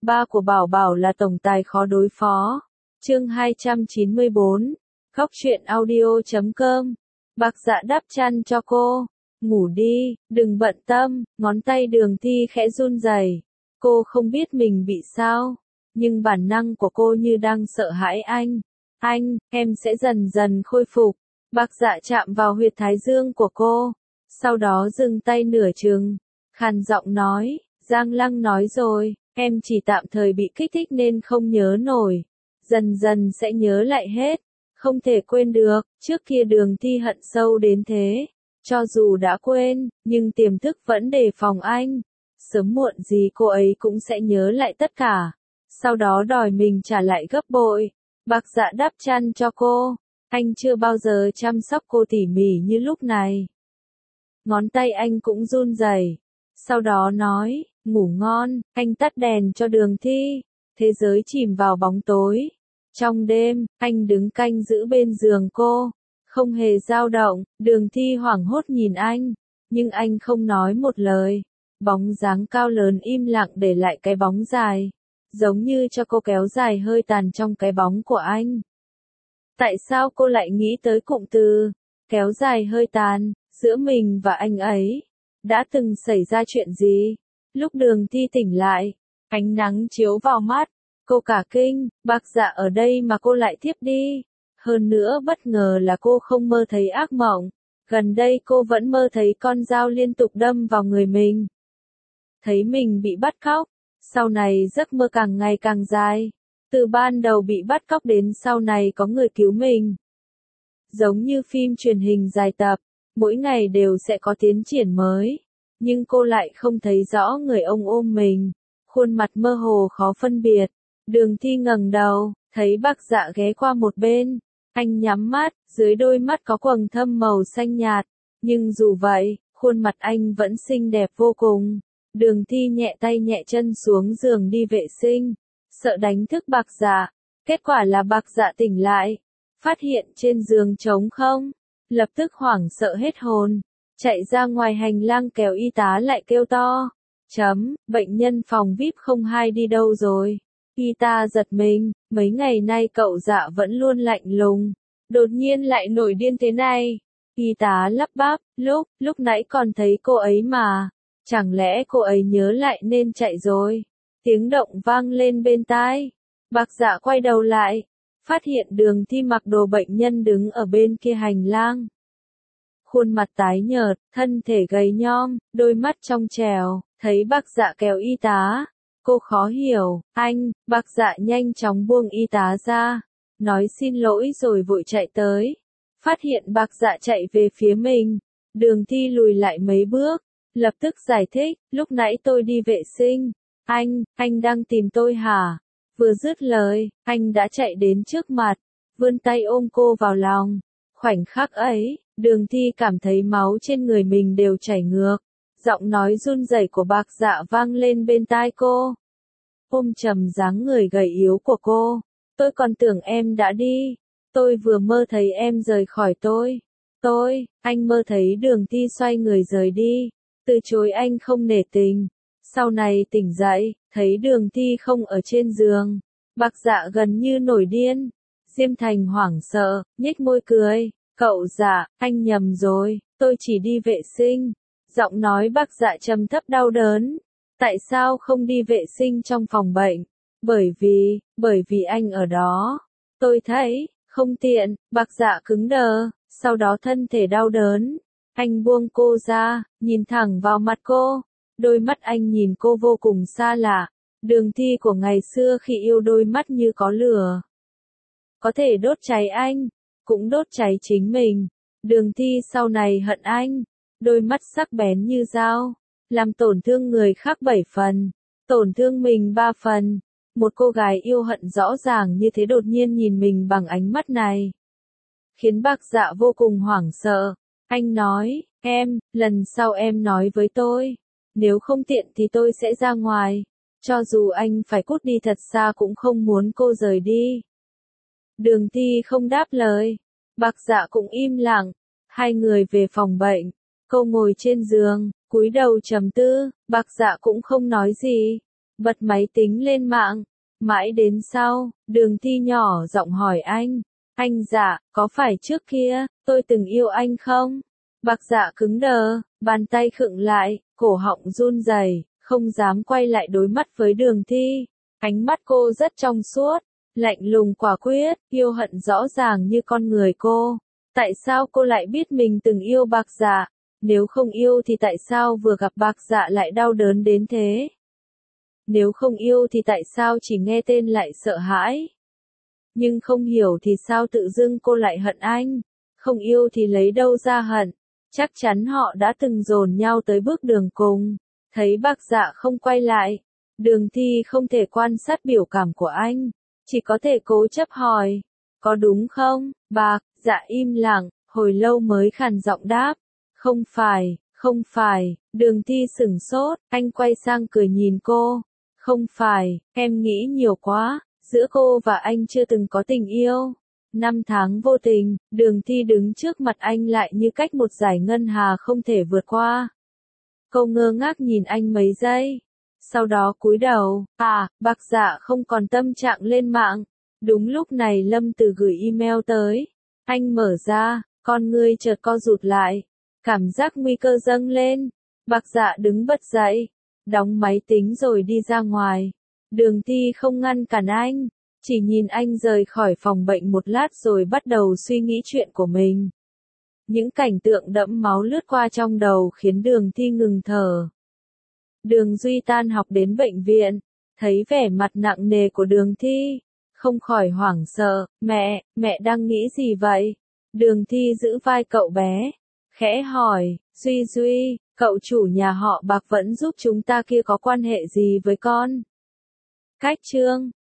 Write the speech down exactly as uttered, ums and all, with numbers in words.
ba của Bảo Bảo là tổng tài khó đối phó. Chương hai trăm chín mươi bốn. Góc truyện audio chấm com. Bạc Dạ đắp chăn cho cô. Ngủ đi, đừng bận tâm. Ngón tay Đường Thi khẽ run rẩy. Cô không biết mình bị sao, nhưng bản năng của cô như đang sợ hãi anh. Anh, em sẽ dần dần khôi phục. Bạc Dạ chạm vào huyệt thái dương của cô, sau đó dừng tay nửa chừng, khàn giọng nói, Giang Lăng nói rồi, em chỉ tạm thời bị kích thích nên không nhớ nổi, dần dần sẽ nhớ lại hết, không thể quên được. Trước kia Đường Thi hận sâu đến thế, cho dù đã quên, nhưng tiềm thức vẫn đề phòng anh, sớm muộn gì cô ấy cũng sẽ nhớ lại tất cả, sau đó đòi mình trả lại gấp bội. Bạc Dạ đắp chăn cho cô. Anh chưa bao giờ chăm sóc cô tỉ mỉ như lúc này. Ngón tay anh cũng run rẩy. Sau đó nói, ngủ ngon. Anh tắt đèn cho Đường Thi. Thế giới chìm vào bóng tối. Trong đêm, anh đứng canh giữ bên giường cô, không hề dao động. Đường Thi hoảng hốt nhìn anh, nhưng anh không nói một lời. Bóng dáng cao lớn im lặng để lại cái bóng dài, giống như cho cô kéo dài hơi tàn trong cái bóng của anh. Tại sao cô lại nghĩ tới cụm từ kéo dài hơi tàn? Giữa mình và anh ấy đã từng xảy ra chuyện gì? Lúc Đường Thi tỉnh lại, ánh nắng chiếu vào mắt, cô cả kinh. Bạc Dạ ở đây mà cô lại thiếp đi. Hơn nữa bất ngờ là cô không mơ thấy ác mộng. Gần đây cô vẫn mơ thấy con dao liên tục đâm vào người mình, thấy mình bị bắt cóc. Sau này giấc mơ càng ngày càng dài, từ ban đầu bị bắt cóc đến sau này có người cứu mình. Giống như phim truyền hình dài tập, mỗi ngày đều sẽ có tiến triển mới, nhưng cô lại không thấy rõ người ông ôm mình, khuôn mặt mơ hồ khó phân biệt. Đường Thi ngẩng đầu, thấy Bạc Dạ ghé qua một bên, anh nhắm mắt, dưới đôi mắt có quầng thâm màu xanh nhạt, nhưng dù vậy, khuôn mặt anh vẫn xinh đẹp vô cùng. Đường Thi nhẹ tay nhẹ chân xuống giường đi vệ sinh, sợ đánh thức Bạc Dạ. Kết quả là Bạc Dạ tỉnh lại, phát hiện trên giường trống không, lập tức hoảng sợ hết hồn, chạy ra ngoài hành lang kéo y tá lại kêu to. Chấm, bệnh nhân phòng vi ai pi không hai đi đâu rồi? Y tá giật mình, mấy ngày nay cậu Dạ vẫn luôn lạnh lùng, đột nhiên lại nổi điên thế này. Y tá lắp bắp, lúc, lúc nãy còn thấy cô ấy mà. Chẳng lẽ cô ấy nhớ lại nên chạy rồi? Tiếng động vang lên bên tai. Bạc Dạ quay đầu lại, phát hiện Đường Thi mặc đồ bệnh nhân đứng ở bên kia hành lang. Khuôn mặt tái nhợt, thân thể gầy nhom, đôi mắt trong trèo, thấy Bạc Dạ kéo y tá. Cô khó hiểu, anh. Bạc Dạ nhanh chóng buông y tá ra, nói xin lỗi rồi vội chạy tới. Phát hiện Bạc Dạ chạy về phía mình, Đường Thi lùi lại mấy bước, lập tức giải thích, lúc nãy tôi đi vệ sinh. Anh, anh đang tìm tôi hả? Vừa dứt lời, anh đã chạy đến trước mặt, vươn tay ôm cô vào lòng. Khoảnh khắc ấy, Đường Thi cảm thấy máu trên người mình đều chảy ngược. Giọng nói run rẩy của Bạc Dạ vang lên bên tai cô. Ôm chầm dáng người gầy yếu của cô. Tôi còn tưởng em đã đi. Tôi vừa mơ thấy em rời khỏi tôi. Tôi, anh mơ thấy Đường Thi xoay người rời đi, từ chối anh không nể tình. Sau này tỉnh dậy, thấy Đường Thi không ở trên giường. Bạc Dạ gần như nổi điên. Diêm Thành hoảng sợ, nhếch môi cười. Cậu Dạ, anh nhầm rồi, tôi chỉ đi vệ sinh. Giọng nói Bạc Dạ trầm thấp đau đớn. Tại sao không đi vệ sinh trong phòng bệnh? Bởi vì, bởi vì anh ở đó. Tôi thấy, không tiện. Bạc Dạ cứng đờ, sau đó thân thể đau đớn. Anh buông cô ra, nhìn thẳng vào mặt cô. Đôi mắt anh nhìn cô vô cùng xa lạ. Đường Thi của ngày xưa khi yêu đôi mắt như có lửa, có thể đốt cháy anh, cũng đốt cháy chính mình. Đường Thi sau này hận anh, đôi mắt sắc bén như dao, làm tổn thương người khác bảy phần, tổn thương mình ba phần. Một cô gái yêu hận rõ ràng như thế đột nhiên nhìn mình bằng ánh mắt này, khiến Bạc Dạ vô cùng hoảng sợ. Anh nói, em, lần sau em nói với tôi, nếu không tiện thì tôi sẽ ra ngoài. Cho dù anh phải cút đi thật xa cũng không muốn cô rời đi. Đường Thi không đáp lời. Bạc Dạ cũng im lặng. Hai người về phòng bệnh. Cô ngồi trên giường, cúi đầu trầm tư. Bạc Dạ cũng không nói gì. bật máy tính lên mạng. Mãi đến sau, Đường Thi nhỏ giọng hỏi anh, anh Dạ, có phải trước kia, tôi từng yêu anh không? Bạc Dạ cứng đờ, bàn tay khựng lại, cổ họng run rẩy, không dám quay lại đối mắt với Đường Thi. Ánh mắt cô rất trong suốt, lạnh lùng quả quyết, yêu hận rõ ràng như con người cô. Tại sao cô lại biết mình từng yêu Bạc Dạ? Nếu không yêu thì tại sao vừa gặp Bạc Dạ lại đau đớn đến thế? Nếu không yêu thì tại sao chỉ nghe tên lại sợ hãi? Nhưng không hiểu thì sao tự dưng cô lại hận anh? Không yêu thì lấy đâu ra hận? Chắc chắn họ đã từng dồn nhau tới bước đường cùng. Thấy Bạc Dạ không quay lại, Đường Thi không thể quan sát biểu cảm của anh, chỉ có thể cố chấp hỏi, có đúng không? Bạc Dạ im lặng, hồi lâu mới khàn giọng đáp, không phải, không phải. Đường Thi sửng sốt, anh quay sang cười nhìn cô, không phải, em nghĩ nhiều quá, giữa cô và anh chưa từng có tình yêu. Năm tháng vô tình, Đường Thi đứng trước mặt anh lại như cách một dải ngân hà không thể vượt qua. Cô ngơ ngác nhìn anh mấy giây, sau đó cúi đầu. À, Bạc Dạ không còn tâm trạng lên mạng. Đúng lúc này Lâm Từ gửi email tới. Anh mở ra, con ngươi chợt co rụt lại, cảm giác nguy cơ dâng lên. Bạc Dạ đứng bật dậy, đóng máy tính rồi đi ra ngoài. Đường Thi không ngăn cản anh, chỉ nhìn anh rời khỏi phòng bệnh một lát rồi bắt đầu suy nghĩ chuyện của mình. Những cảnh tượng đẫm máu lướt qua trong đầu khiến Đường Thi ngừng thở. Đường Duy tan học đến bệnh viện, thấy vẻ mặt nặng nề của Đường Thi, không khỏi hoảng sợ. Mẹ, mẹ đang nghĩ gì vậy? Đường Thi giữ vai cậu bé, khẽ hỏi, Duy Duy, cậu chủ nhà họ Bạc vẫn giúp chúng ta kia có quan hệ gì với con? Cách chương